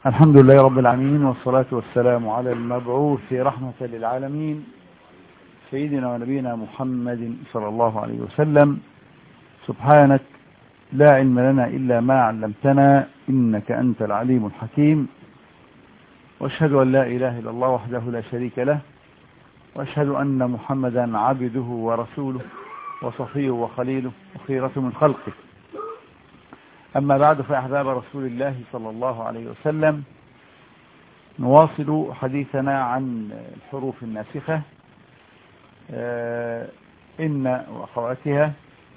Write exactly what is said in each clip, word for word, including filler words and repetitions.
الحمد لله رب العالمين، والصلاة والسلام على المبعوث رحمة للعالمين سيدنا ونبينا محمد صلى الله عليه وسلم. سبحانك لا علم لنا إلا ما علمتنا، إنك أنت العليم الحكيم. وأشهد أن لا إله إلا الله وحده لا شريك له، وأشهد أن محمدا عبده ورسوله وصفيه وخليله وخيرته من خلقه. أما بعد، فأحباب رسول الله صلى الله عليه وسلم، نواصل حديثنا عن الحروف الناسخة إن وأخواتها،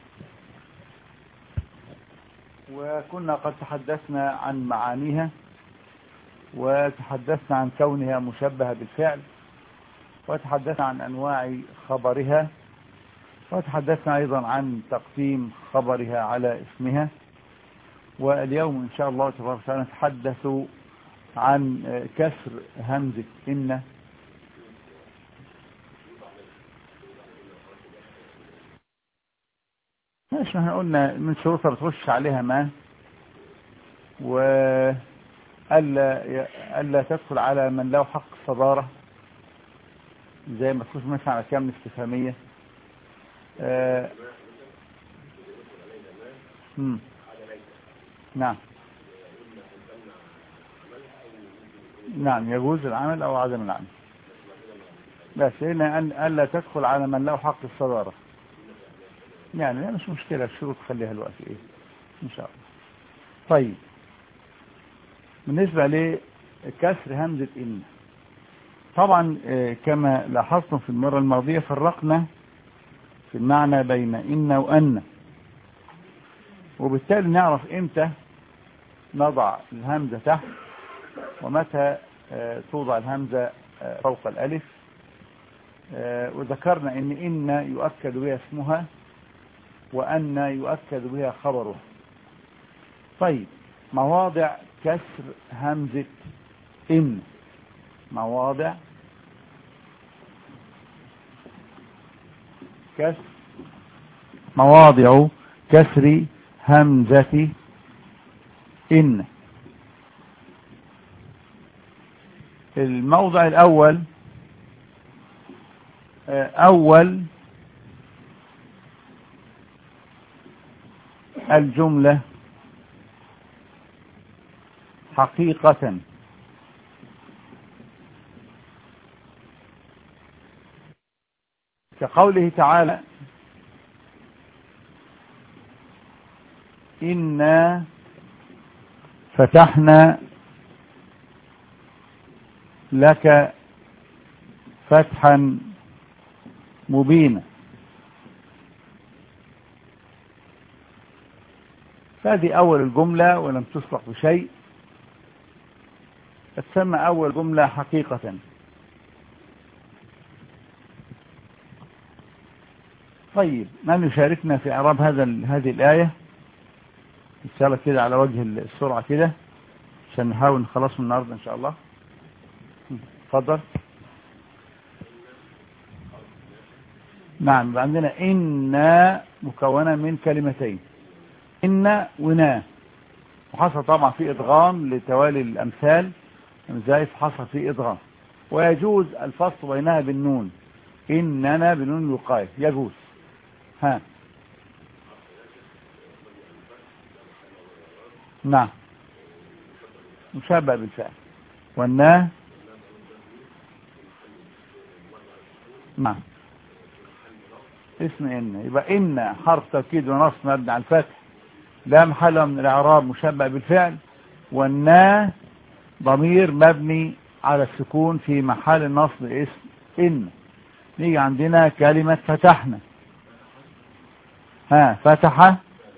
وكنا قد تحدثنا عن معانيها، وتحدثنا عن كونها مشبهة بالفعل، وتحدثنا عن أنواع خبرها، وتحدثنا أيضا عن تقديم خبرها على اسمها. واليوم إن شاء الله تبارك وتعالى نتحدث عن كسر همزة إن. ماشي، احنا قلنا من شروطها بتخش عليها ما، وألا ألا تدخل على من له حق الصدارة، زي ما تخش مثلا على كامل استفهامية. آه مم. نعم نعم يجوز العمل أو عدم العمل، بس هنا أن ألا تدخل على من له حق الصدارة، يعني لا مش مشكلة، الشروط خليها الوقت إيه إن شاء الله. طيب، بالنسبة لكسر همزة إن، طبعا كما لاحظتم في المرة الماضية فرقنا في المعنى بين إن وأن، وبالتالي نعرف إمتى نضع الهمزة تحت ومتى توضع الهمزة فوق الألف. وذكرنا إن إن يؤكد بها اسمها، وأن يؤكد بها خبره. طيب، مواضع كسر همزة إن، مواضع كسر مواضع كسر همزة إن. الموضع الأول أول الجملة حقيقة، كقوله تعالى: إنا فتحنا لك فتحا مبينا. فهذه أول الجملة ولم تسبق بشيء، تسمى أول جملة حقيقة. طيب، من يشاركنا في إعراب هذا هذه الآية إن شاء الله كده على وجه السرعة كده، عشان نحاول نخلص من النهارده إن شاء الله. اتفضل. نعم، عندنا إن مكونة من كلمتين، إن ونا، وحصل طبعا في إدغام لتوالي الأمثال، زي حصل في إدغام، ويجوز الفصل بينها بالنون، إننا بنون الوقاية يجوز. ها نعم، مشابه بالفعل. والنا نعم اسم إن، يبقى إن حرف توكيد ونصب مبني على الفتح لا محل من الإعراب، مشبه بالفعل. والنا ضمير مبني على السكون في محل نصب اسم إن. نيجي عندنا كلمة فتحنا. ها فتح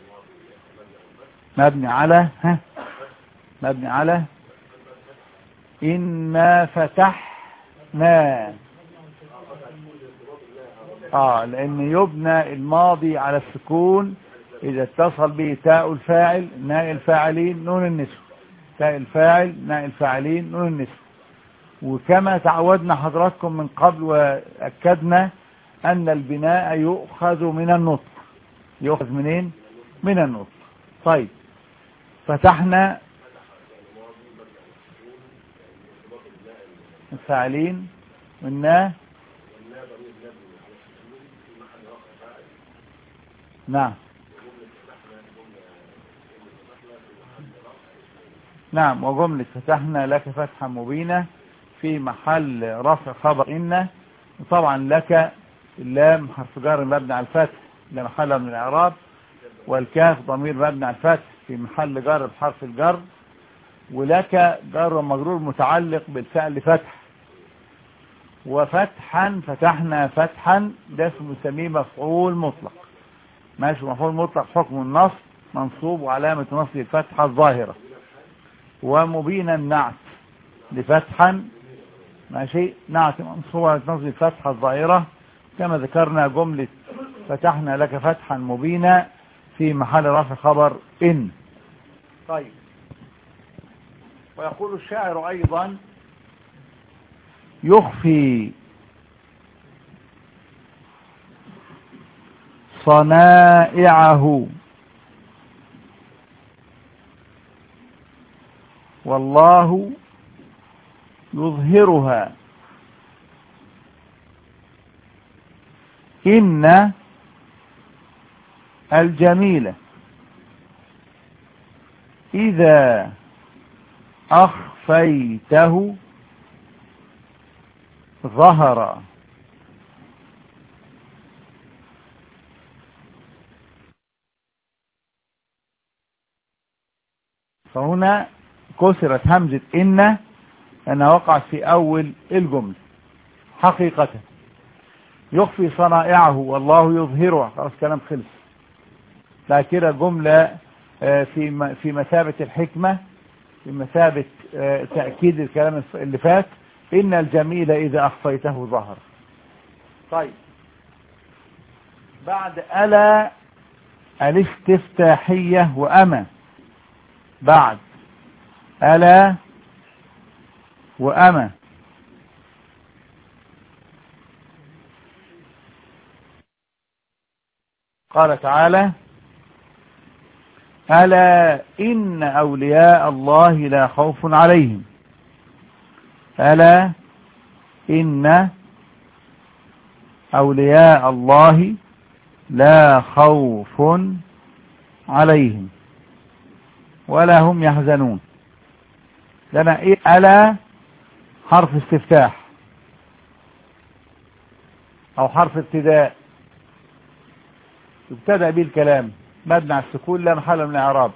مبني على ها مبني على إنا فتحنا، اه لأن يبنى الماضي على السكون إذا اتصل به تاء الفاعل ناء الفاعلين نون النسوة، تاء الفاعل ناء الفاعلين نون النسوة. وكما تعودنا حضراتكم من قبل وأكدنا أن البناء يؤخذ من النطق. يؤخذ منين؟ من النطق. طيب، فتحنا الفاعلين والنا نعم نعم وجملة فتحنا لك فتحا مبينة في محل رفع خبر إن. وطبعا لك اللام حرف جر مبني على الفتح لا محل من الإعراب، والكاف ضمير مبني على الفتح في محل جر بحرف الجر، ولك جر ومجرور متعلق بالفعل فتح. وفتحا فتحنا فتحا ده اسمه بنسميه مفعول مطلق. ماشي، مفعول مطلق حكم النصب منصوب وعلامة نصب الفتحة الظاهرة. ومبينا نعت لفتحا ماشي نعت منصوب على نصب الفتحة الظاهرة كما ذكرنا. جملة فتحنا لك فتحا مبينا في محل رفع خبر إن. طيب، ويقول الشاعر أيضا يخفي صنائعه والله يظهرها إن الجميل إذا أخفيته ظهر. فهنا كسرت همزة إن أنها وقعت في أول الجملة حقيقة. يخفي صنائعه والله يظهرها، خلاص كلام خلص. لا كده جملة في في مثابة الحكمة، في مثابة تأكيد الكلام اللي فات. إن الجميل إذا أخفيته ظهر. طيب، بعد ألا الاستفتاحية وأما، بعد ألا وأما قال تعالى ألا إن أولياء الله لا خوف عليهم. ألا إن أولياء الله لا خوف عليهم ولا هم يحزنون. لنا إيه؟ ألا حرف استفتاح أو حرف ابتداء ابتدأ به الكلام مبني على السكون لا محل من الإعراب.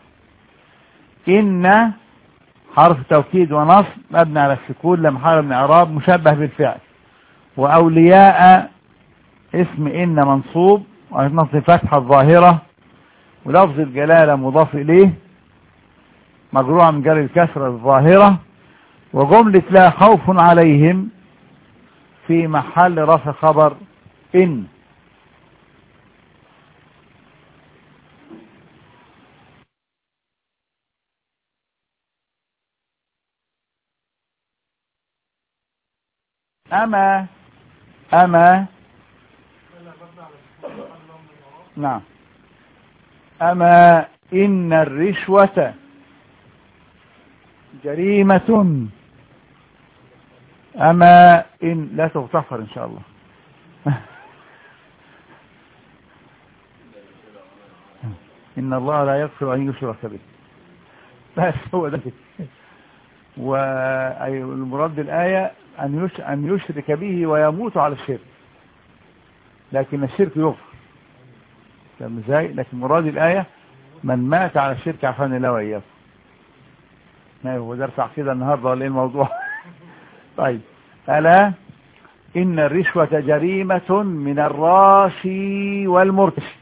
إن حرف توكيد ونصب مبني على السكون لا محل من الإعراب مشبه بالفعل. وأولياء اسم إن منصوب ونصب فتحة الظاهرة، ولفظ الجلالة مضاف إليه مجروعة من جر الكسرة الظاهرة. وجملة لا خوف عليهم في محل رفع خبر إن. أما أما نعم أما إن الرشوة جريمة. أما إن لا تغتفر إن شاء الله. إن الله لا يغفر أن يشرك به. بس هو ده. والمراد الآية أن يشرك به ويموت على الشرك، لكن الشرك يغفر. فاهم ازاي؟ لكن مراد الآية من مات على الشرك عفاني الله وإياه. ما هو درس عقيدة النهاردة ولا ايه الموضوع؟ طيب، ألا إن الرشوة جريمة من الراشي والمرتشي.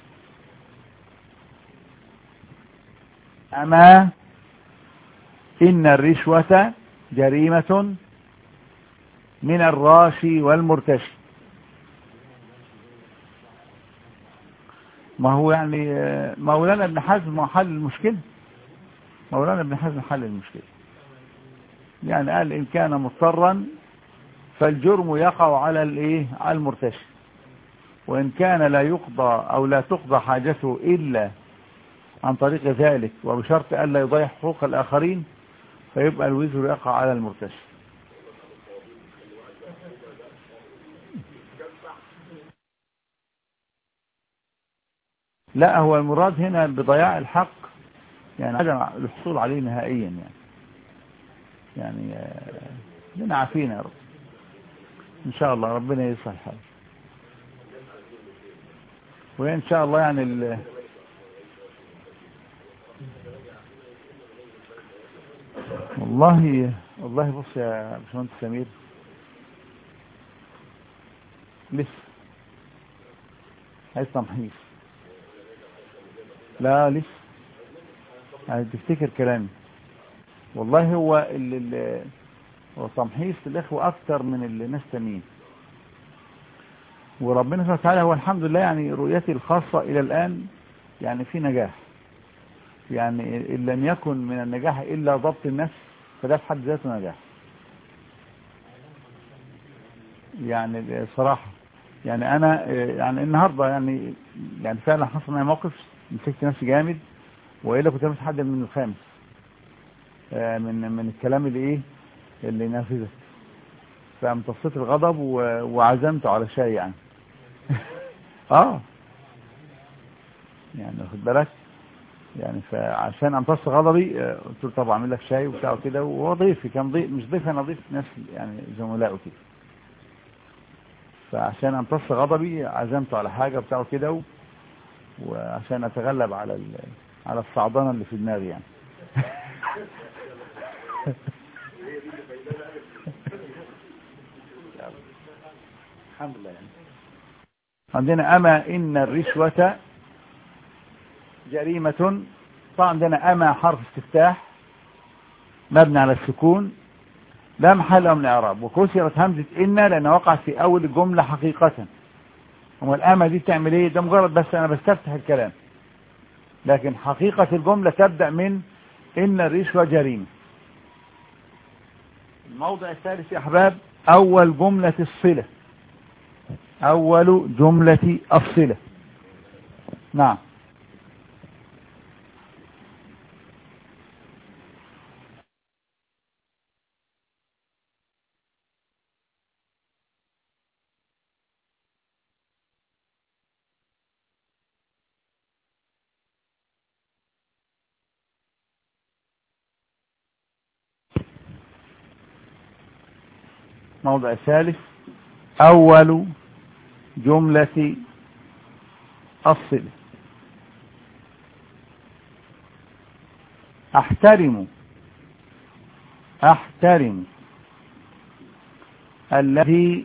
أما إن الرشوة جريمة من الراشي والمرتشي. ما هو يعني مولانا ابن حزم حل المشكلة. مولانا ابن حزم حل المشكلة، يعني قال إن كان مضطرا فالجرم يقع على الايه على المرتشي، وإن كان لا يقضى أو لا تقضى حاجته إلا عن طريق ذلك وبشرط ألا يضيع حقوق الآخرين فيبقى الوزر يقع على المرتشي. لا، هو المراد هنا بضياع الحق يعني عدم الحصول عليه نهائيا يعني يعني لنا عافينا يا رب ان شاء الله، ربنا يصلح الحال. وان شاء الله يعني ال... والله والله بص يا باشمهندس سمير، لسه عايز تمحيص. لا لسه، يعني تفتكر كلامي والله. هو اللي هو تمحيص الاخوه اكتر من الناس تانيين، وربنا سبحانه وتعالى هو الحمد لله يعني رؤيتي الخاصه الى الان يعني في نجاح. يعني ان لم يكن من النجاح الا ضبط النفس فده في حد ذاته نجاح. يعني صراحه يعني انا يعني النهارده يعني يعني فعلا حصل معي موقف مسكت نفسي جامد، والا كنت متحدى من الخامس من من الكلام اللي ايه اللي نافذه. فامتصيت الغضب وعزمته على شاي يعني. اه يعني واخد بالك يعني. فعشان امتص غضبي قلت له طب اعمل لك شاي وبتاع كده، وهو ضيفي كان ضيف مش ضيف، انا ضيف ناس يعني زملائه كده. فعشان امتص غضبي عزمته على حاجه بتاعه كده و... وعشان اتغلب على ال... على الصعدانه اللي في دماغي يعني. الحمد لله يعني. عندنا أما إن الرشوة جريمة. طبعا عندنا أما حرف استفتاح مبني على السكون لا محل له من الإعراب، وكسرت همزة إن لأن وقعت في أول الجملة حقيقة. هو الأما دي تعمل إيه؟ ده مجرد بس أنا بستفتح الكلام، لكن حقيقة الجملة تبدأ من إن الرشوة جريمة. الموضع الثالث يا أحباب أول جملة الصلة، أول جملة الصلة. نعم. موضع الثالث أول جملة الصلة. أحترم أحترم الذي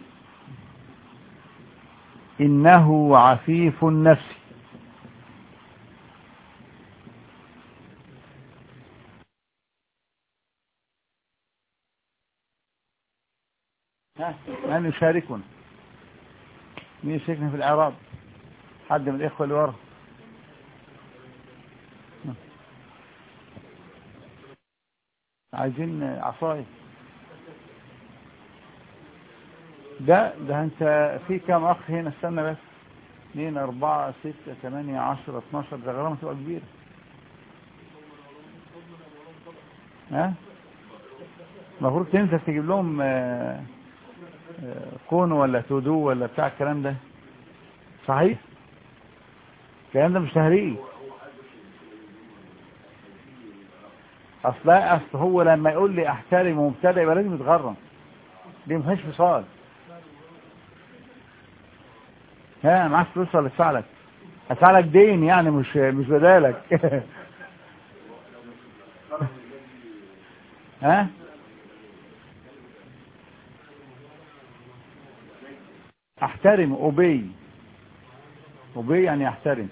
إنه عفيف النفس. ها من يشاركنا؟ مين يشاركنا في الإعراب؟ حد من الإخوة اللي ورا؟ عايزين عصاية. ده ده انت في كام اخ هنا؟ استنى بس. اثنين اربعة ستة ثمانية عشرة اتناشر، ده غرامة تبقى كبيرة. ها المفروض تنزل تجيب لهم كونو ولا تودو ولا بتاع الكلام ده. صحيح الكلام ده مش تهريج. اصل اصل هو لما يقول لي احترم ومبتدأ يبقى لازم يتغرم، دي مفيش فصال. ها معاك فلوس ولا ادفع لك؟ ادفع لك دين يعني مش مش بدالك. ها احترم أبي أبي يعني احترم.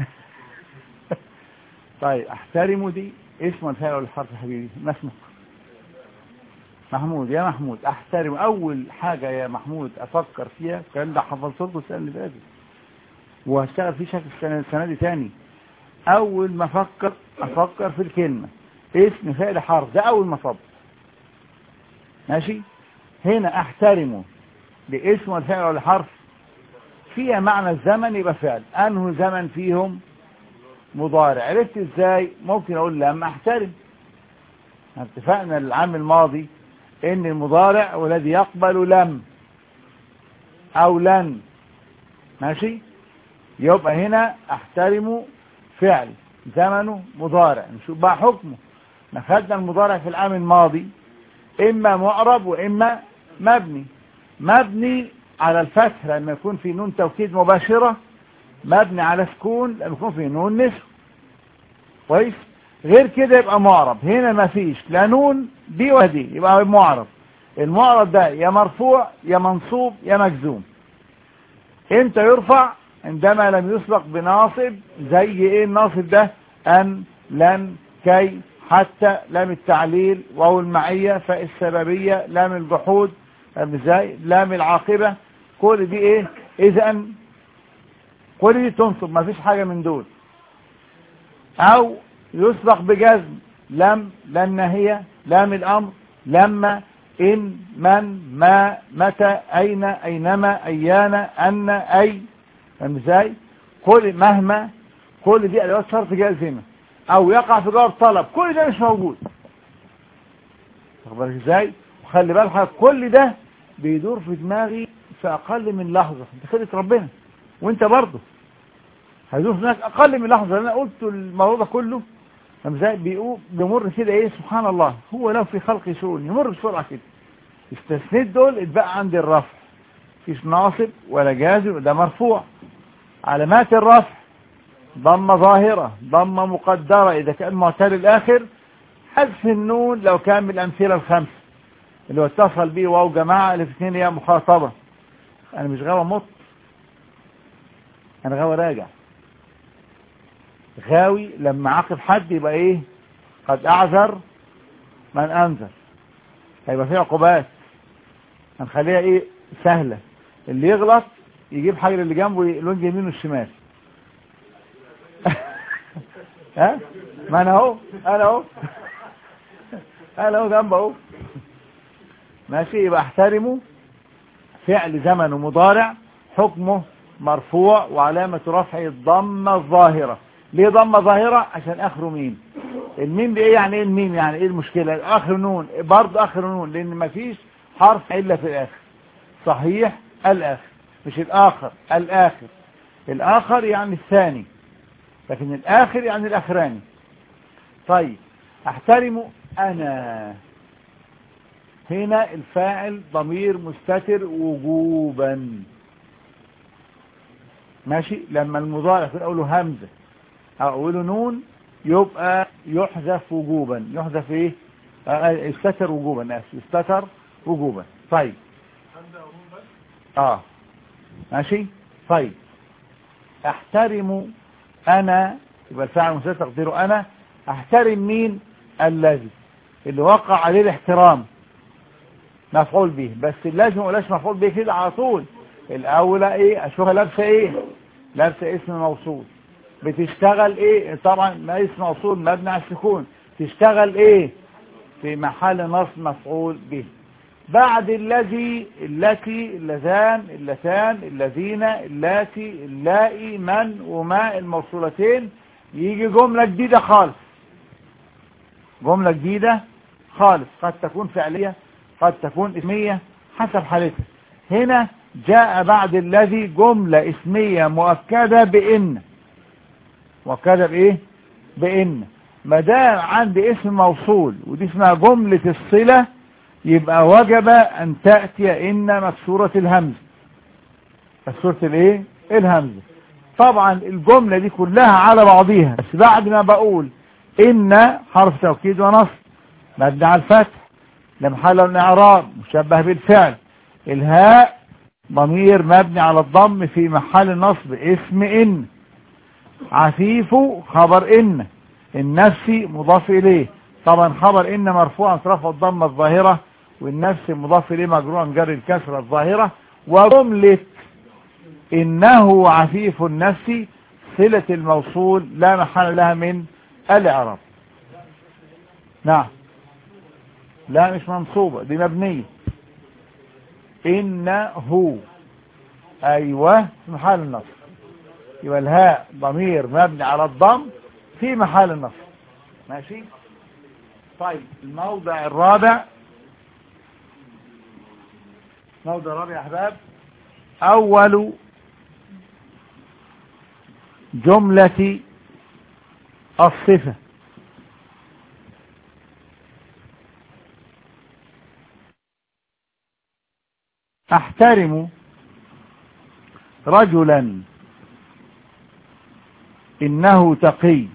طيب احترم دي اسم الفاعل ولا الحرف يا حبيبي؟ ما اسمك؟ محمود. يا محمود احترم. اول حاجة يا محمود افكر فيها الكلام ده حفظت لكم السنة اللي فاتت وهشتغل فيه شكل السنة, السنة دي تاني. اول ما افكر افكر في الكلمة اسم فاعل حرف، ده اول ما افكر. ماشي. هنا احترمه باسم الفاعل ولا الحرف فيها معنى الزمن يبقى فعل. انه زمن فيهم مضارع. عرفت ازاي؟ ممكن اقول لما احترم. اتفقنا العام الماضي ان المضارع والذي يقبل لم او لن. ماشي. يبقى هنا احترم فعل زمنه مضارع. نشوف بقى حكمه. ناخدنا المضارع في العام الماضي اما معرب واما مبني. مبني على الفتح لما يكون في نون توكيد مباشرة، مبني على سكون لما يكون في نون نسو. كويس. غير كده يبقى معرب. هنا ما فيش لا نون دي ولا دي، يبقى معرب. المعرب ده يا مرفوع يا منصوب يا مجزوم. امتى يرفع؟ عندما لم يسبق بناصب. زي ايه الناصب ده؟ ان، لن، كي، حتى، لام التعليل، واو المعية، فاء السببية، لام الجحود، ازاي، لام العاقبة. كل دي ايه؟ اذا كل دي تنصب، ما فيش حاجة من دول. او يسبق بجزم. لم، لن هي، لام الامر، لما، ان، من، ما، متى، اين، اينما، ايان، ان، اي. فاهم ازاي؟ كل مهما، كل دي ادوات شرط جازمه. او يقع في جواب طلب، كل ده مش موجود. واخد بالك ازاي؟ وخلي بالك كل ده بيدور في دماغي في اقل من لحظه. انت خدت ربنا وانت برضه هيدور في دماغك اقل من لحظه. انا قلت الموضوع ده كله فاهم ازاي؟ بيقول بيمر كده ايه، سبحان الله، هو لو في خلق شؤون يمر بسرعه كده. استثنيت دول اتبقى عندي الرفع. مفيش ناصب ولا جازم، ده مرفوع. علامات الرفع ضمه ظاهره، ضمه مقدره اذا كان معتل الاخر، حذف النون لو كان من الامثله الخمسه اللي هو اتصل بيه واو جماعه اللي في اثنين هي مخاطبه. انا مش غاوي مط، انا غاوي راجع. غاوي لما عاقب حد يبقى ايه؟ قد اعذر من انذر. هيبقى فيه عقوبات، هنخليها ايه؟ سهله. اللي يغلط يجيب حاجه اللي جنبه الوجه يمين والشمال. ها؟ ما انا اهو، انا اهو انا اهو جنبه اهو. ماشي. يبقى احترمه فعل زمن مضارع، حكمه مرفوع، وعلامة رفعه الضمة الظاهرة. ليه ضمة ظاهرة؟ عشان اخره ميم. الميم دي ايه يعني؟ ايه الميم يعني؟ ايه المشكلة؟ اخر نون برضه، اخر نون، لان مفيش حرف الا في الاخر. صحيح الاخر، مش الاخر، الاخر. الاخر يعني الثاني، لكن الاخر يعني الاخراني. طيب احترم انا. هنا الفاعل ضمير مستتر وجوبا. ماشي. لما المضارع يكون اقوله همزه او اقوله نون يبقى يحذف وجوبا. يحذف ايه؟ استتر وجوبا. اسف، استتر وجوبا. طيب اه ماشي. طيب احترم انا، يبقى الفاعل مستتر تقديره انا. احترم مين؟ الذي اللي وقع عليه الاحترام مفعول به. بس لازم ولاش مفعول به كده على طول. الاولى ايه؟ اشوفها لابسه ايه؟ لابسه اسم موصول. بتشتغل ايه؟ طبعا ما اسم موصول مبني على السكون. تشتغل ايه؟ في محل نصب مفعول به. بعد الذي، التي، اللذان، اللتان، الذين، اللاتي، اللائي، من، وما الموصولتين، يجي جمله جديده خالص. جمله جديده خالص، قد تكون فعليه قد تكون اسمية حسب حالتها. هنا جاء بعد الذي جملة اسمية مؤكدة بإن. مؤكدة بإيه؟ بإن. ما دام عندي اسم موصول ودي اسمها جملة الصلة، يبقى وجب أن تأتي إن مكسورة الهمزة. مكسورة الإيه؟ الهمزة. طبعا الجملة دي كلها على بعضيها، بس بعد ما بقول إن حرف توكيد ونصب مبني على الفتح لمحل الاعراب مشبه بالفعل. الهاء ضمير مبني على الضم في محل نصب اسم ان. عفيف خبر ان. النفس مضاف اليه. طبعا خبر ان مرفوعا رفع الضمه الظاهره، والنفس مضاف اليه مجرورا جر الكسره الظاهره. وجمله انه عفيف النفس صله الموصول لا محل لها من الاعراب. نعم. لا مش منصوبة، دي مبنية. إنه أيوة في محل النصب. يبقى الهاء ضمير مبني على الضم في محل النصب. ماشي. طيب الموضع الرابع، موضع الرابع يا أحباب، أول جملة الصفة. أحترم رجلا إنه تقي.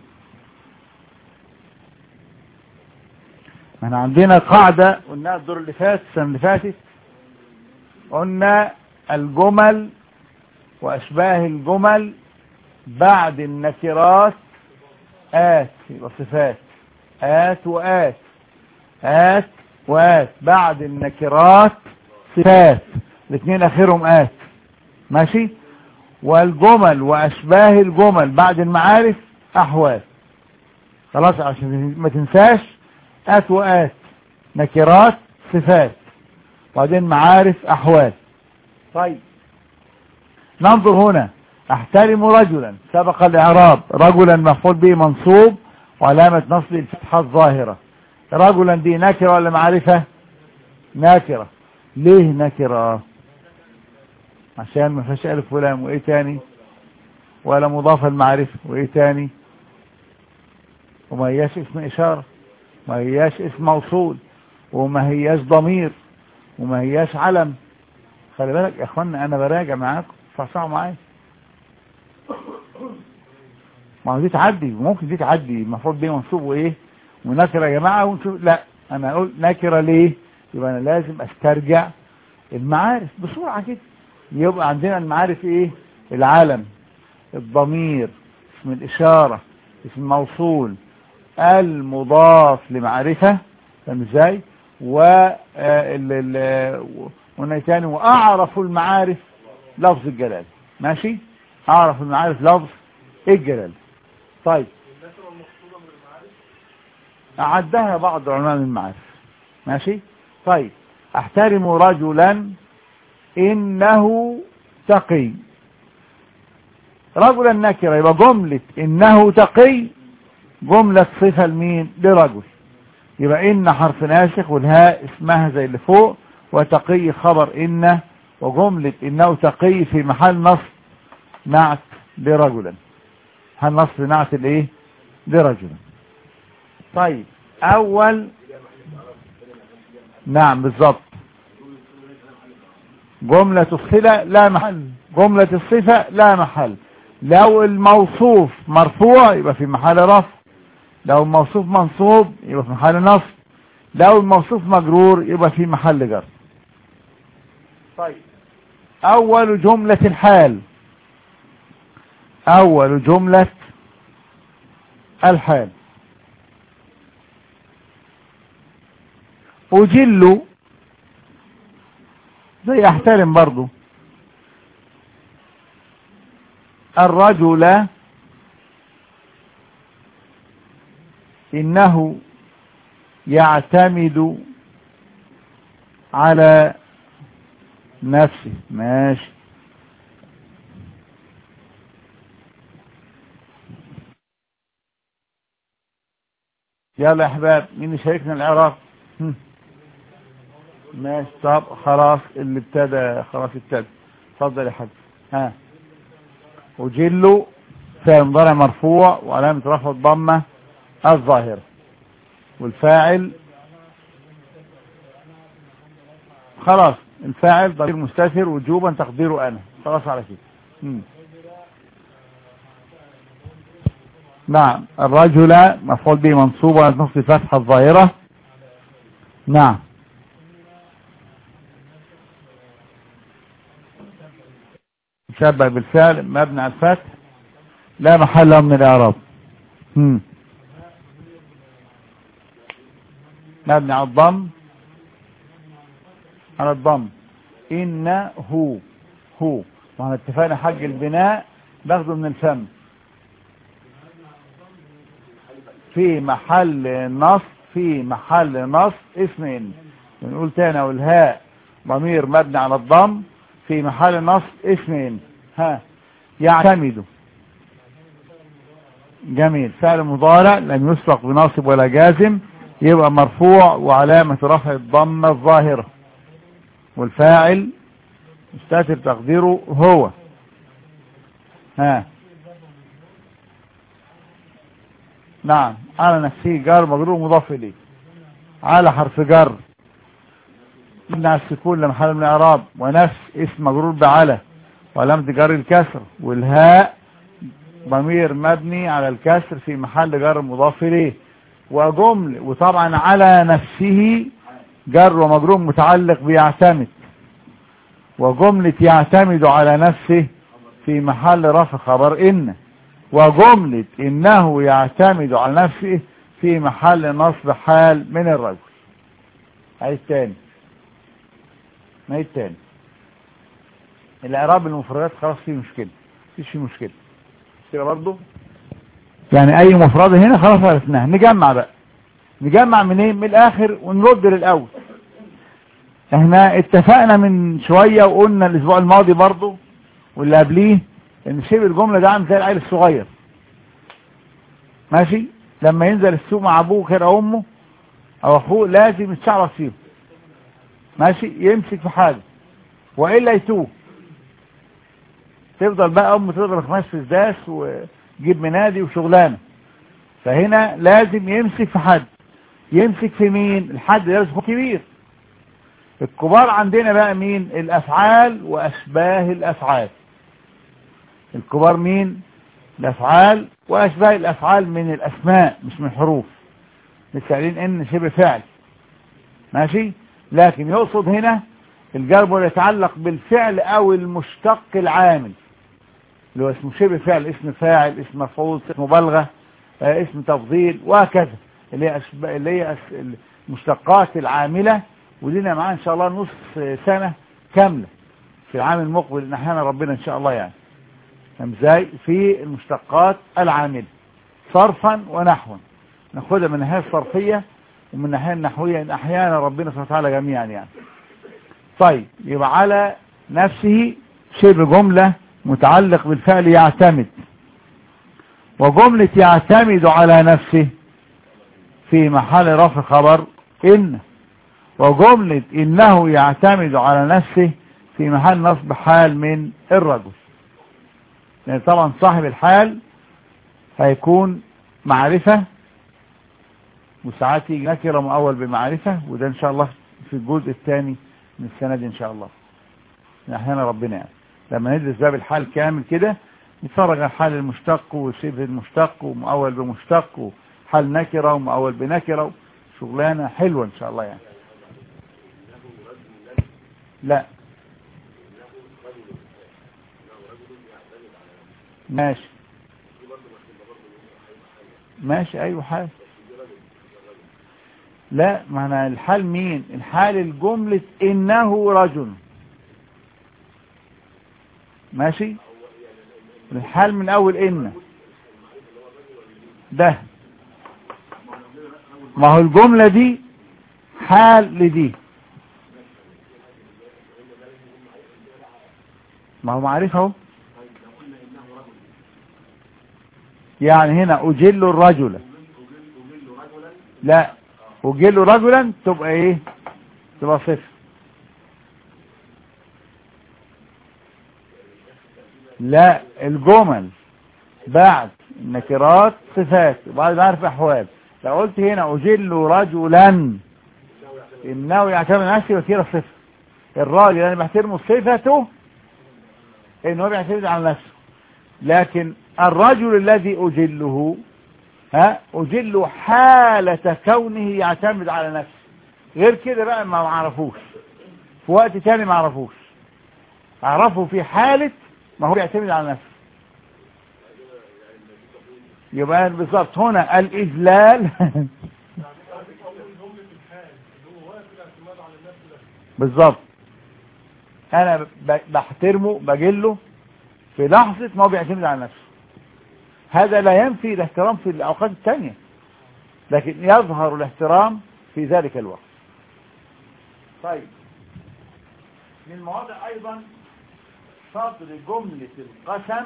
احنا عندنا قاعدة قلناها الدور اللي فات السنة اللي فاتت، قلنا الجمل وأشباه الجمل بعد النكرات آت، يبقى صفات آت وآت، آت وآت بعد النكرات صفات، الاثنين آخرهم آت، ماشي. والجمل وأشباه الجمل بعد المعارف أحوال. خلاص عشان ما تنساش، آت وآت نكرات صفات، وبعدين معارف أحوال. طيب ننظر هنا. أحترم رجلا سبق الإعراب، رجلا مفعول به منصوب وعلامة نصبه الفتحة الظاهرة. رجلا دي نكرة ولا معرفة؟ نكرة. ليه نكرة؟ عشان ما فيهاش ألف ولام. وإيه تاني؟ ولا مضاف المعرفة. وإيه تاني؟ وما هياش اسم إشارة، ما هياش اسم موصول، وما هياش ضمير، وما هياش علم. خلي بالك يا اخوانا انا براجع معاكم، صحصحوا معايا. ما هو دي تعدي، وممكن دي تعدي المفروض دي منصوب وايه ونكره يا جماعه ونشوف. لا انا اقول نكره ليه؟ يبقى انا لازم استرجع المعارف بسرعه كده. يبقى عندنا المعارف ايه؟ العلم، الضمير، اسم الاشاره، اسم الموصول، المضاف لمعرفه، فاهم ازاي؟ و ال تاني واعرف المعارف لفظ الجلال. ماشي، اعرف المعارف لفظ الجلال. طيب اعدها بعض علماء المعارف. ماشي. طيب احترم رجلا انه تقي. رجلا نكره، يبقى جملة انه تقي جملة صفة لمين؟ لرجل. يبقى ان حرف ناسخ والهاء اسمها زي اللي فوق، وتقي خبر ان، وجملة انه تقي في محل نصب نعت لرجلا. محل نصب نعت الايه؟ لرجلا. طيب اول نعم بالظبط. جملة الصلة لا محل، جملة الصفة لا محل. لو الموصوف مرفوع يبقى في محل رفع، لو الموصوف منصوب يبقى في محل نصب، لو الموصوف مجرور يبقى في محل جر. طيب اول جملة الحال، اول جملة الحال. اجل زي احترم برضو. الرجل انه يعتمد على نفسه. ماشي. يلا يا احباب مين يشاركنا الاعراب؟ ماشي. طب خلاص اللي ابتدى خلاص ابتدى. اتفضل يا حاج. ها. وجل فعل مضارع مرفوع وعلامة رفعه الضمة الظاهرة، والفاعل خلاص الفاعل ضمير مستتر وجوبا تقديره انا. خلاص على كده. مم. نعم. الرجل مفعول به منصوب على نصب فتحة الظاهرة. نعم. شبه بالفعل مبني على الفتح لا محل له من الاعراب. امم مبني على الضم، على الضم. انه هو، واحنا اتفقنا حق البناء باخده من الفم. في محل نصب، في محل نصب اسم ان. بنقول تاني والهاء ضمير مبني على الضم في محل نصب اسم ان. ها. يعتمد. جميل. فعل مضارع لم يسبق بناصب ولا جازم، يبقى مرفوع وعلامة رفع الضمة الظاهرة، والفاعل مستتر تقديره هو. ها. نعم على نفسه جار مجرور مضاف اليه، على حرف جر مبني على السكون لمحل من الاعراب، ونفس اسم مجرور بعلى ولم جر الكسر، والهاء ضمير مبني على الكسر في محل جر مضاف اليه، وجمل وطبعا على نفسه جر ومجرور متعلق بيعتمد، وجملة يعتمد على نفسه في محل رفع خبر إن، وجملة إنه يعتمد على نفسه في محل نصب حال من الرجل. عيد تاني عيد تاني الإعراب المفردات خلاص فيه مشكلة، مفيش فيه مشكلة كده برضه، يعني أي مفردة هنا خلاص عرفناها. نجمع بقى، نجمع منين؟ من الآخر ونرد للأول. احنا اتفقنا من شوية وقلنا الأسبوع الماضي برضه واللي قبليه ان شبه الجملة ده عامل زي العيل الصغير، ماشي؟ لما ينزل السوق مع ابوه كده امه او اخوه لازم يتشعبط فيه، ماشي؟ يمسك في حاجه والا يتوه، تفضل بقى امه تضرب خماس في الداس وجيب منادي وشغلانه. فهنا لازم يمسك في حد. يمسك في مين؟ الحد ده لازم كبير. الكبار عندنا بقى مين؟ الافعال واشباه الافعال. الكبار مين؟ الافعال واشباه الافعال من الاسماء مش من الحروف، مثالين ان شبه فعل، ماشي؟ لكن يقصد هنا الجر اللي يتعلق بالفعل او المشتق العامل اللي هو اسمه شبه فعل، اسم فاعل، اسم مفعول، اسم مبالغه، اسم تفضيل، وهكذا، اللي هي أشباه اللي هي المشتقات العامله. ولينا معاه ان شاء الله نص سنه كامله في العام المقبل ان احيانا ربنا ان شاء الله، يعني ازاي في المشتقات العامله صرفا ونحوا، ناخدها من الناحيه الصرفيه ومن الناحيه النحويه ان احيانا ربنا سبحانه وتعالى جميعا يعني. طيب يبقى على نفسه شبه جمله متعلق بالفعل يعتمد، وجمله يعتمد على نفسه في محل رفع خبر ان، وجمله انه يعتمد على نفسه في محل نصب حال من الرجل. يعني طبعا صاحب الحال هيكون معرفة، وساعات يجي نكرة مؤول بمعرفة، وده ان شاء الله في الجزء الثاني من السنة دي ان شاء الله. احيانا ربنا يعني لما ندرس باب الحال كامل كده نتفرج على حال المشتق وشبه المشتق ومؤول بمشتق وحال نكرة ومؤول بنكرة، شغلانة حلوة ان شاء الله يعني. لا ماشي ماشي ايوه حال. لا معنى الحال مين؟ الحال الجملة انه رجل، ماشي؟ الحال من اول ان ده، ما هو الجملة دي حال لدي، ما هو معرفة اهو. يعني هنا اجل الرجل، لا اجل رجلا تبقى ايه؟ تبقى صفر. لا الجمل بعد النكرات صفات وبعد نعرف احوال. لو قلت هنا اجل رجلا انه يعتمد نفسي وكيل صفر، الراجل انا بحترمه صفته انه بيعتمد على نفسه، لكن الرجل الذي اجله ها اجله حالة كونه يعتمد على نفسه، غير كده بقى ما معرفوش، في وقت تاني ما عرفوش، اعرفه في حالة ما هو يعتمد على نفسه. يبقى بالظبط هنا الاذلال بالظبط انا بحترمه بجله في لحظة ما هو بيعتمد على نفسه. هذا لا ينفي الاحترام في الاوقات الثانية، لكن يظهر الاحترام في ذلك الوقت. طيب من المواضع ايضا صدر جملة القسم،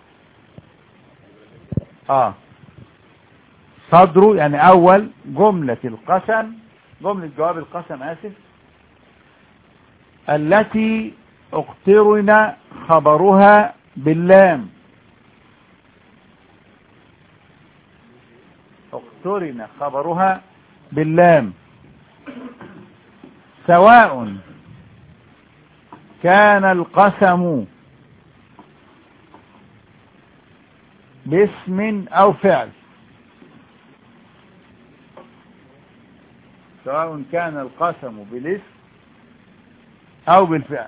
اه صدره يعني اول جملة القسم، جملة جواب القسم اسف، التي اقترن خبرها باللام، اقترن خبرها باللام، سواء كان القسم باسم أو فعل، سواء كان القسم بالاسم أو بالفعل.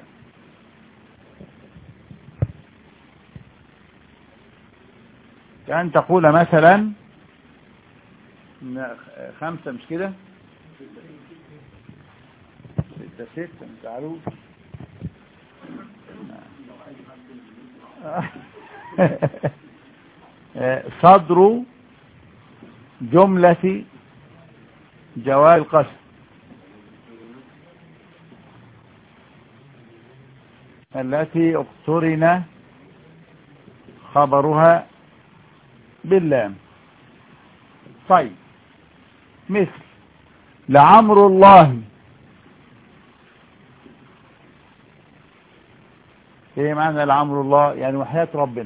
كأن تقول مثلا خمسة، مش كده؟ ستة ستة متعروف. صدر جملة جواب القسم التي اقترن خبرها باللام. طيب، مثل لعمر الله، ايه معنى لعمر الله؟ يعني وحياة ربنا.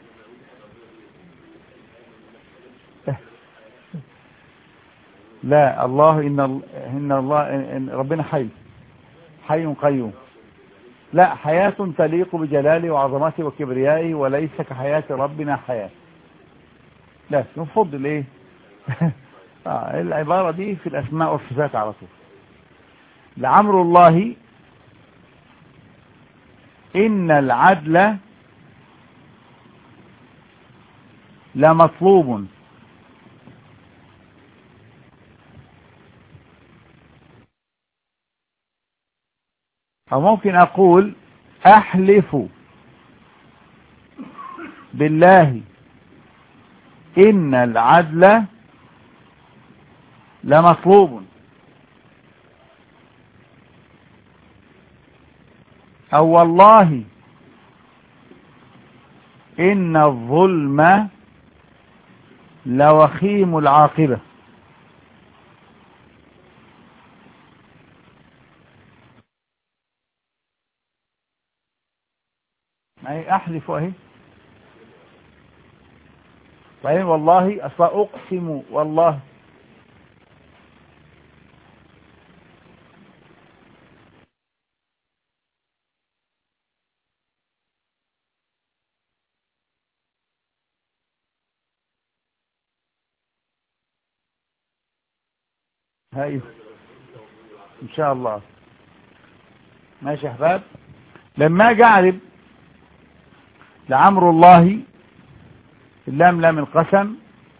لا، الله إن, إن الله إن ربنا حي حي قيوم. لا، حياة تليق بجلاله وعظمته وكبريائه، وليس كحياة ربنا حياة. لا، نفضل ايه؟ آه العبارة دي في الأسماء والصفات على طول. لعمر الله إن العدل لمطلوب، أو ممكن أقول أحلف بالله إن العدل لمطلوب، أو والله إن الظلم لوخيم العاقبة. أي أحلف أهي. طيب والله أصلا أقسم والله، هاي إن شاء الله. ماشي يا أحباب. لما جعل لعمر الله اللام لام القسم،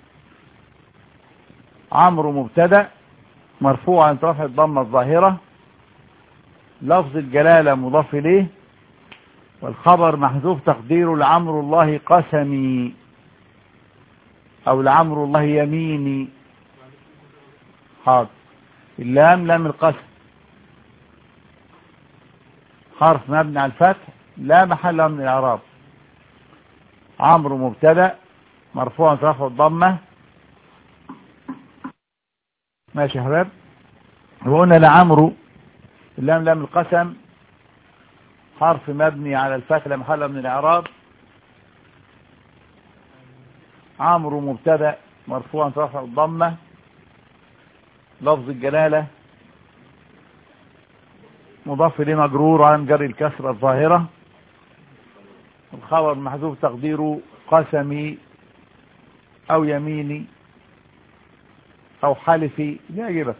عمرو مبتدا مرفوع عن رفع الضمه الظاهره، لفظ الجلاله مضاف اليه، والخبر محذوف تقديره لعمر الله قسمي او لعمر الله يميني. حاضر. اللام لام القسم حرف مبني على الفتح لا محل له من الاعراب. عمرو مبتدا مرفوع عن رفع الضمه. ماشي يا حباب. وقلنا لعمرو اللام لام القسم حرف مبني على الفتح لا محل له من الاعراب. عمرو مبتدا مرفوع عن رفع الضمه، لفظ الجلاله مضاف اليه مجرور عن جر الكسره الظاهره، الخبر محذوف تقديره قسمي او يميني او حلفي، لا يعجبك.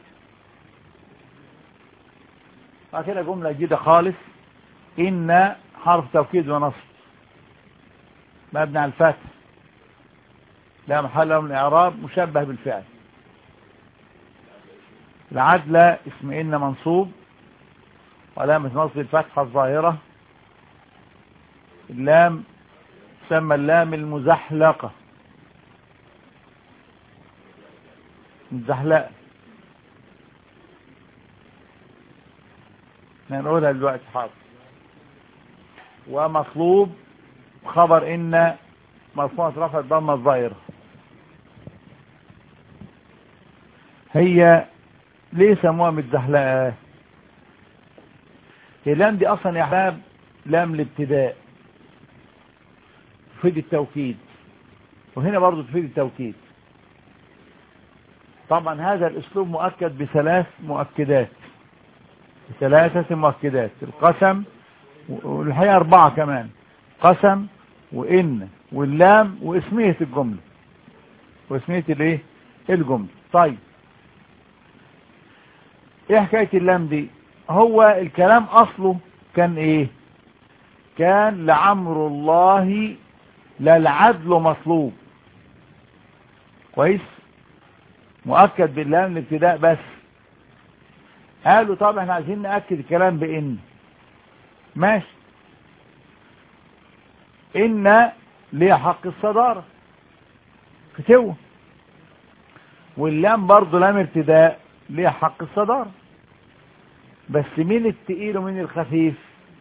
بعد كده جمله جديده خالص، ان حرف توكيد ونصب مبني على الفتح لا محل له من الاعراب، مشبه بالفعل. العدل اسم ان منصوب وعلامة نصب الفتحة الظاهرة. اللام تسمى اللام المزحلقة، مزحلقة، هنقولها دلوقتي. حاضر. ومطلوب خبر ان مرفوع رفع الضمه الظاهره. هي ليه سموها متزحلقه؟ هي لام دي اصلا يا احباب لام الابتداء تفيد التوكيد، وهنا برضو تفيد التوكيد. طبعا هذا الاسلوب مؤكد بثلاث مؤكدات، بثلاثة مؤكدات، القسم والحقيقة أربعة كمان، قسم وإن واللام واسمية الجملة، واسمية الايه الجملة. طيب ايه حكاية اللام دي؟ هو الكلام اصله كان ايه؟ كان لعمر الله لا العدل مطلوب. كويس، مؤكد باللام الابتداء بس. قالوا طب احنا عايزين نأكد الكلام بإن. ماشي، إن ليه حق الصدارة فتوه، واللام برضه لام ابتداء ليه حق الصدارة، بس مين التقيل ومين الخفيف؟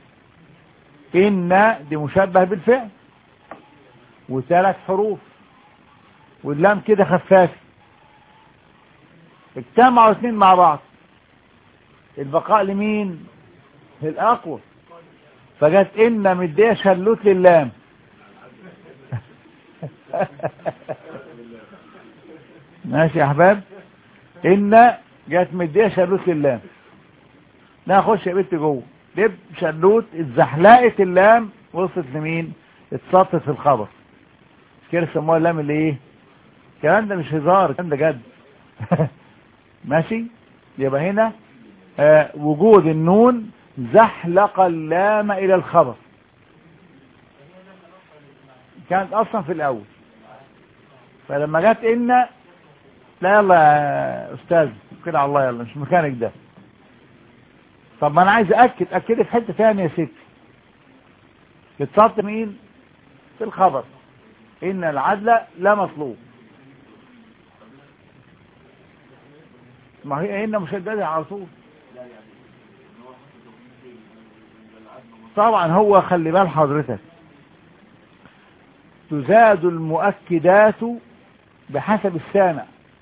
إن دي مشبه بالفعل وثلاث حروف، واللام كده خفافة، اجتمعوا اثنين مع بعض، البقاء لمين؟ الأقوى، فجت إن مديه شلوت لللام. ماشي يا أحباب، إن جت مديه شلوت لللام. نخش يا بنت جوه، لب شلوت اتزحلقت اللام وصلت لمين؟ اتصطت في الخبر، كده سموها اللام اللي ايه؟ الكلام ده مش هزار، الكلام ده جد. ماشي، يبقى هنا آه وجود النون زحلق اللام الى الخبر، كانت اصلا في الاول، فلما جت ان لا يلا يا استاذ كده على الله، يلا مش مكانك ده. طب ما انا عايز اكد، اكد في حته ثانيه يا ستي، اتصلت مين؟ في الخبر، ان العدل لا مطلوب. ما هي ان مشدده على طول. طبعا هو خلي بال حضرتك، تزاد المؤكدات بحسب السامع،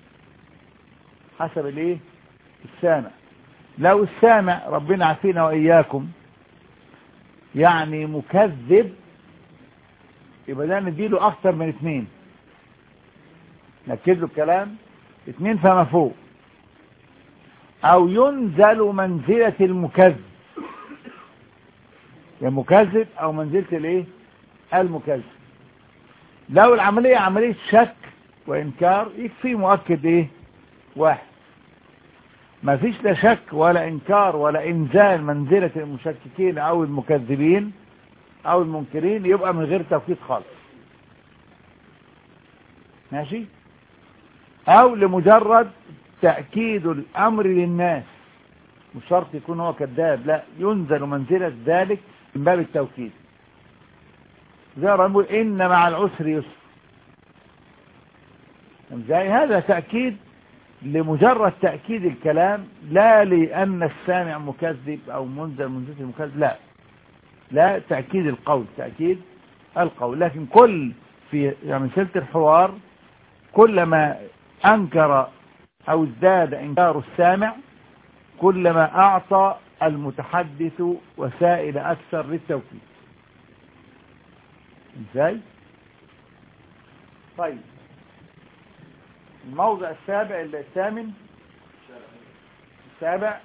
حسب الايه؟ السامع. لو السامع ربنا عافينا واياكم يعني مكذب، يبقى ده نديله اكتر من اثنين، نكد له الكلام اثنين فما فوق، او ينزل منزلة المكذب، يا مكذب او منزلة الايه؟ المكذب. لو العملية عملية شك وانكار يكفي مؤكد ايه؟ واحد. ما فيش لا شك ولا انكار ولا انزال منزلة المشككين او المكذبين او المنكرين، يبقى من غير توكيد خالص. ماشي، او لمجرد تأكيد الامر للناس، مش شرط يكون هو كذاب، لا، ينزل منزلة ذلك من باب التوكيد، زي ما نقول ان مع العسر يسر، زي هذا تأكيد لمجرد تأكيد الكلام، لا لأن السامع مكذب أو منزل منزل المكذب، لا لا، تأكيد القول، تأكيد القول. لكن كل في يعني سلة الحوار كلما أنكر أو ازداد إنكار السامع كلما أعطى المتحدث وسائل أكثر للتوكيد. ازاي؟ طيب الموضع السابع الثامن السابع،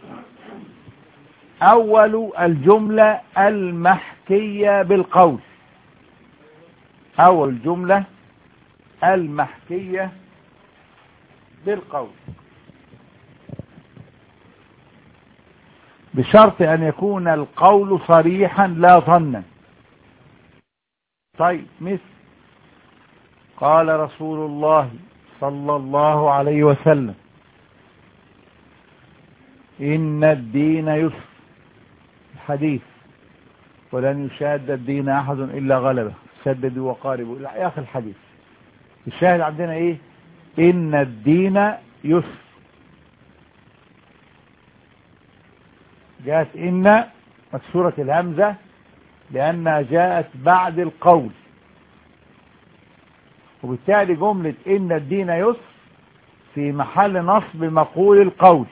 أول الجملة المحكية بالقول، أول الجملة المحكية بالقول، بشرط أن يكون القول صريحا لا ظنا. طيب مثل قال رسول الله صلى الله عليه وسلم إن الدين يسر، الحديث، ولن يشاد الدين أحد إلا غلبه، سددوا وقاربوا إلى آخر الحديث. الشاهد عندنا إيه؟ إن الدين يسر، جاءت إن مكسورة الهمزة لأنها جاءت بعد القول، وبالتالي جملة إن الدين يسر في محل نصب مقول القول.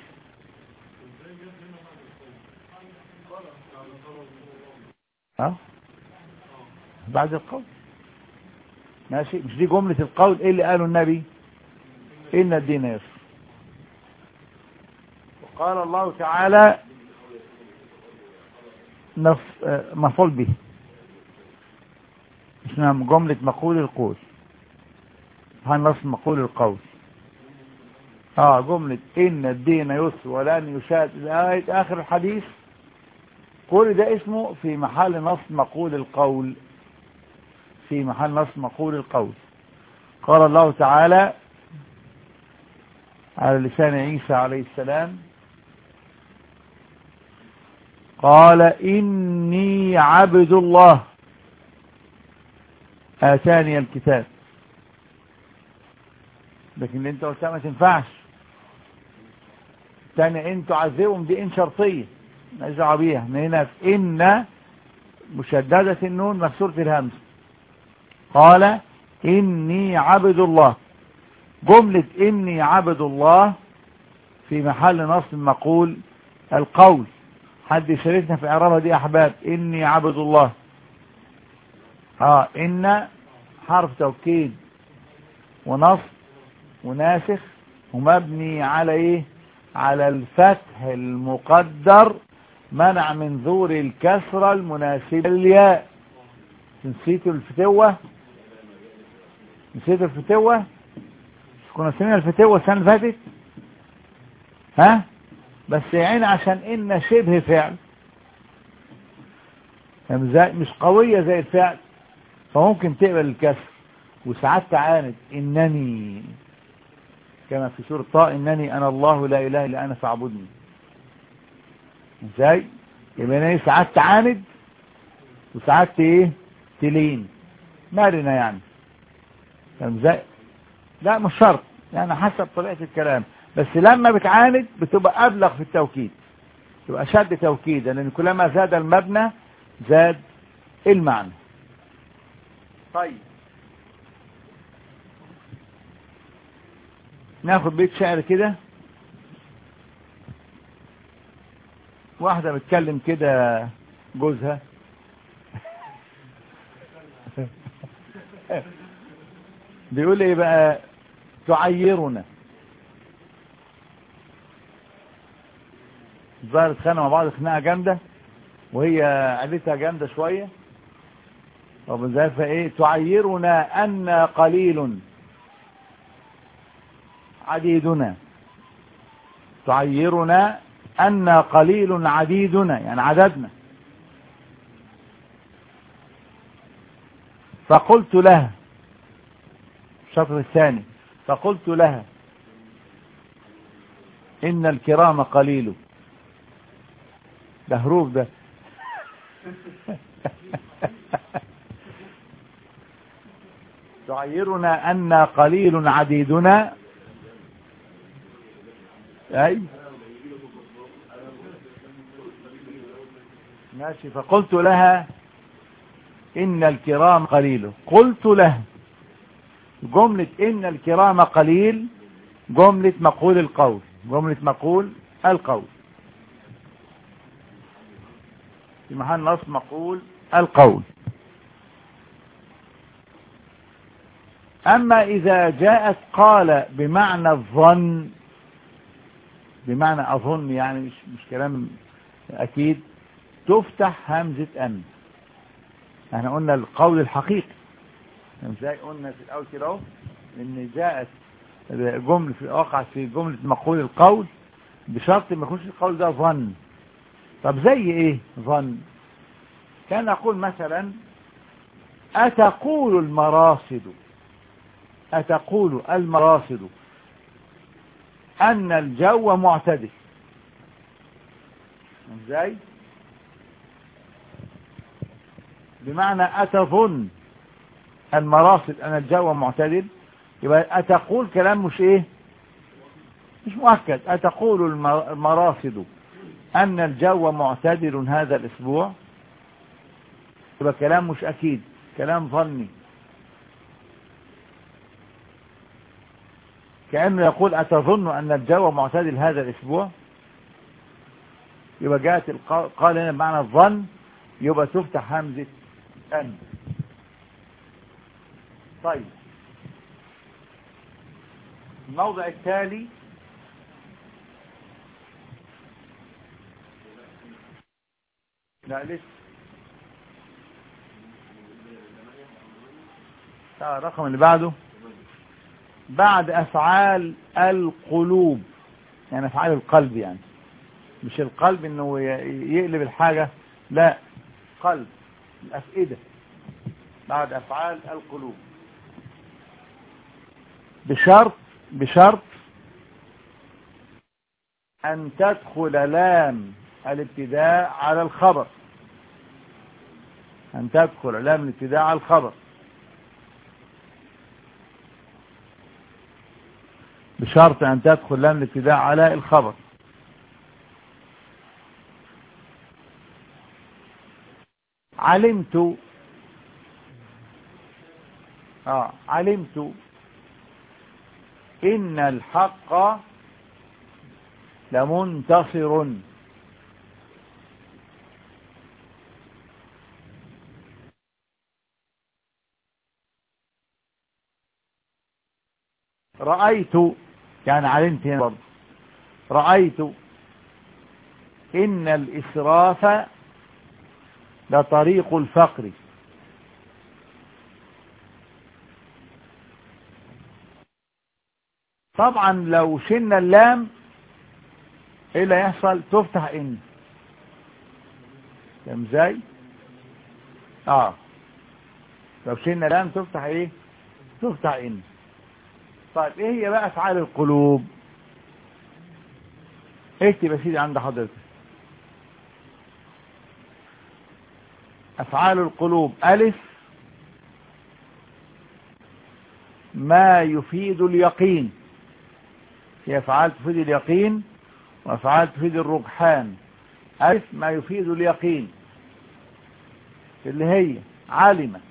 ها؟ بعد القول، ماشي، مش دي جملة القول؟ ايه اللي قاله النبي؟ إن الدين يسر. قال الله تعالى مفعول به، اسمها جملة مقول القول، هنص مقول القول. اه جملة ان الدين يسر ولن يشاد لغاية اخر الحديث، كل ده اسمه في محل نص مقول القول، في محل نص مقول القول. قال الله تعالى على لسان عيسى عليه السلام: قال إني عبد الله آتاني الكتاب. لكن انت قلتها ما تنفعش، تاني انتوا عذبهم دي ان شرطية نرجع بيها من هنا في ان مشددة النون مكسورة الهمز. قال إني عبد الله، جملة إني عبد الله في محل نصب مقول القول. حد يشاركنا في إعرابها دي يا أحباب؟ إني عبد الله. اه إن حرف توكيد ونصب وناسخ ومبني على إيه؟ على الفتح المقدر منع من ظهور الكسرة المناسبة للياء. نسيتوا الفتوة؟ نسيتوا الفتوة؟ كنا سمينا الفتوة السنة اللي فاتت، ها؟ بس يعني عشان إن شبه فعل مش قوية زي الفعل، فممكن تقبل الكسر وساعات تعاند. إنني كما في سورة طه: إنني أنا الله لا إله إلا أنا فاعبدني. ازاي؟ يبقى ساعات تعاند وساعات ايه؟ تلين، مرنة يعني. ازاي؟ لا مش شرط يعني، حسب طبيعة الكلام، بس لما بتعاند بتبقى أبلغ في التوكيد، تبقى شد توكيدا، لأن كلما زاد المبنى زاد المعنى. طيب ناخد بيت شعر كده. واحدة بتكلم كده جوزها بيقول ايه بقى؟ تعيرنا. ظهرت خانة مع بعض خناقة جامدة، وهي قالتها جامدة شوية. طب ازاي؟ فايه؟ تعيرنا أن قليل عديدنا. تعيرنا أن قليل عديدنا، يعني عددنا. فقلت لها، الشطر الثاني: فقلت لها إن الكرام قليل. ده هروب ده تعيرنا أن قليل عديدنا. أي ماشي. فقلت لها إن الكرام قليل. قلت لها، جملة إن الكرام قليل جملة مقول القول، جملة مقول القول في محل نصب مقول القول. أما إذا جاءت قال بمعنى الظن، بمعنى أظن يعني مش, مش كلام أكيد، تفتح همزة أن. احنا قلنا القول الحقيقي، ازاي قلنا في الأول كده اهو إن جاءت جملة في وقعت في جملة مقول القول بشرط ما يكونش القول ده ظن. طب زي ايه ظن؟ كان أقول مثلا: أتقول المراصد، أتقول المراصد أن الجو معتدل. ازاي؟ بمعنى أتظن المراصد أن الجو معتدل، يبقى أتقول كلام مش ايه؟ مش مؤكد. أتقول المراصد أن الجو معتدل هذا الأسبوع، يبقى كلام مش أكيد، كلام ظني. كأنه يقول: أتظن أن الجو معتدل هذا الأسبوع، يبقى جاءت القال هنا بمعنى الظن، يبقى تفتح همزة أن. طيب الموضع التالي لا لسه. الرقم اللي بعده بعد أفعال القلوب، يعني أفعال القلب، يعني مش القلب إنه يقلب الحاجة، لا، قلب الأفئدة. بعد أفعال القلوب بشرط بشرط أن تدخل لام الابتداء على الخبر، أن تدخل لام الابتداء على الخبر، بشرط أن تدخل لام الابتداء على الخبر. علمت آه علمت إن الحق لمنتصر. رأيت، يعني علمت هنا برضه، رأيت إن الإسراف لطريق الفقر. طبعا لو شلنا اللام ايه اللي هيحصل؟ تفتح ان. فاهم ازاي؟ اه لو شلنا لام تفتح ايه؟ تفتح ان. طيب ايه هي بقى افعال القلوب؟ اكتب يا سيدي عند حضرتك افعال القلوب. الف ما يفيد اليقين، هي افعال تفيد اليقين وافعال تفيد الرجحان. الف ما يفيد اليقين اللي هي علم،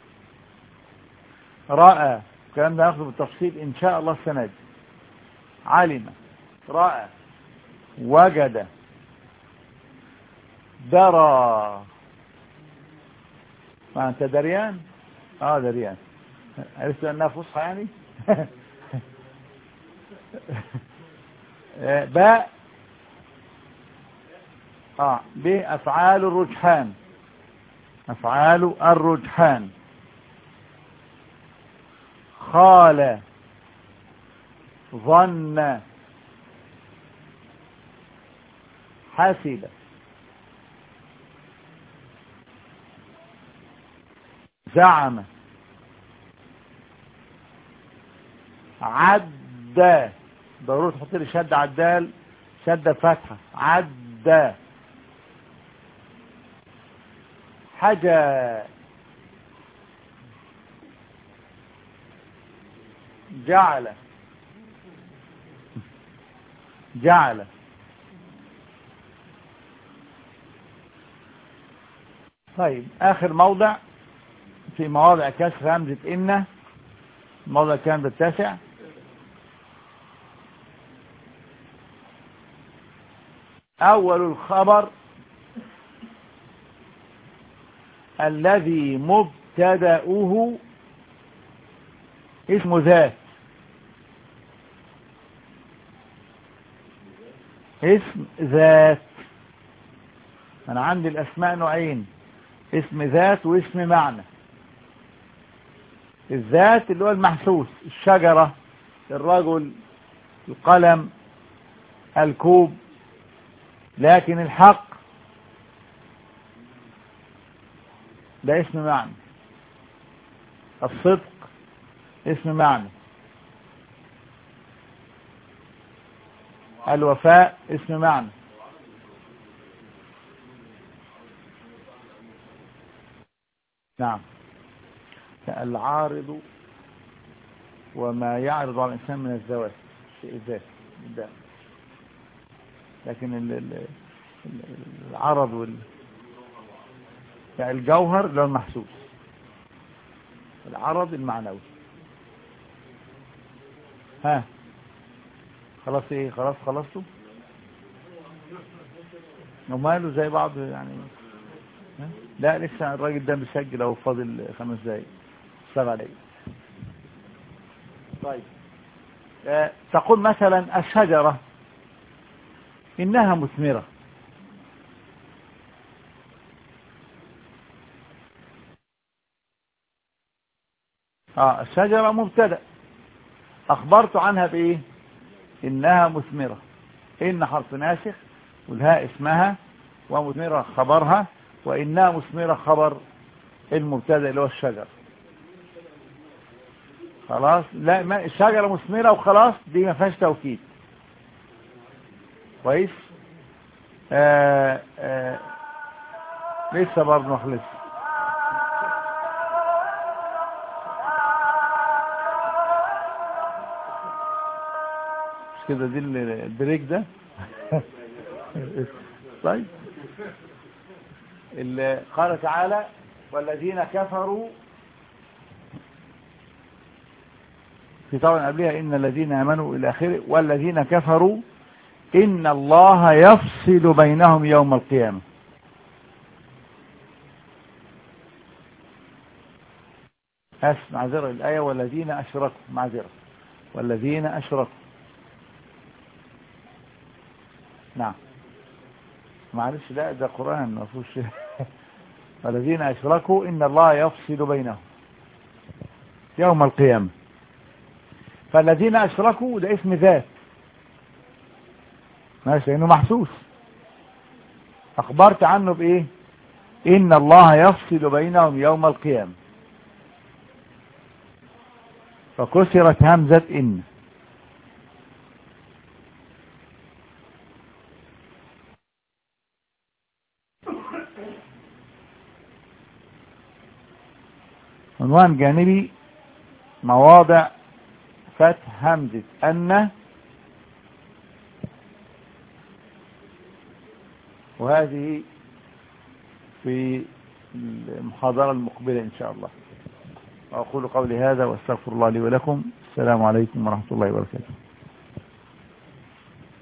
رأى، الكلام ده هناخده بالتفصيل ان شاء الله السنة دي. علم، رأى، وجد، درى. ما انت دريان؟ اه دريان. عرفت انها فصحى يعني. باء اه بافعال الرجحان، افعال الرجحان. خال، ظن، حسب، زعم، عد. ضروري تحط لي شد على الدال، شده فتحه. عد، حاجه، جعل، جعل. طيب اخر موضع في مواضع كسر همزه ان، الموضع كان بالتاسع. اول الخبر الذي مبتدأه اسم ذات، اسم ذات. انا عندي الاسماء نوعين، اسم ذات واسم معنى. الذات اللي هو المحسوس، الشجرة، الرجل، القلم، الكوب. لكن الحق ده اسم معنى، الصدق اسم معنى، الوفاء اسم معنى. نعم. العارض وما يعرض على الإنسان من الذوات، شيء ذات ده. لكن ال ال العرض وال يعني الجوهر اللي هو المحسوس، العرض المعنوي. ها خلاص ايه؟ خلاص خلصتوا؟ وماله زي بعض يعني؟ ها؟ لا لسه الراجل ده مسجل او فاضل خمس دقايق، سبع دقايق. طيب أه تقول مثلا الشجرة إنها مثمرة. اه الشجرة مبتدأ، اخبرت عنها بايه؟ انها مثمرة. ان حرف ناسخ، والهاء اسمها، ومثمرة خبرها، وانها مثمرة خبر المبتدأ اللي هو الشجر. خلاص، لا ما الشجرة مثمرة وخلاص، دي ما فيهاش توكيد. كويس. آه آه لسه برضه نخلص. مش كده دي البريك ده؟ طيب، قال تعالى والذين كفروا، في طبعا قبلها إن الذين آمنوا إلى آخره، والذين كفروا إن الله يفصل بينهم يوم القيامة. أس معذرة الآية والذين أشركوا، معذرة والذين أشركوا. نعم معلش، لا ده قرآن ما فيهوش. والذين أشركوا إن الله يفصل بينهم يوم القيامة. فالذين أشركوا ده اسم ذات، ماشي، لأنه محسوس. أخبرت عنه بإيه؟ إن الله يفصل بينهم يوم القيامة، فكسرت همزة إن. عنوان جانبي مواضع فتح همزة أن، وهذه في المحاضرة المقبلة إن شاء الله. أقول قولي هذا واستغفر الله لي ولكم. السلام عليكم ورحمة الله وبركاته.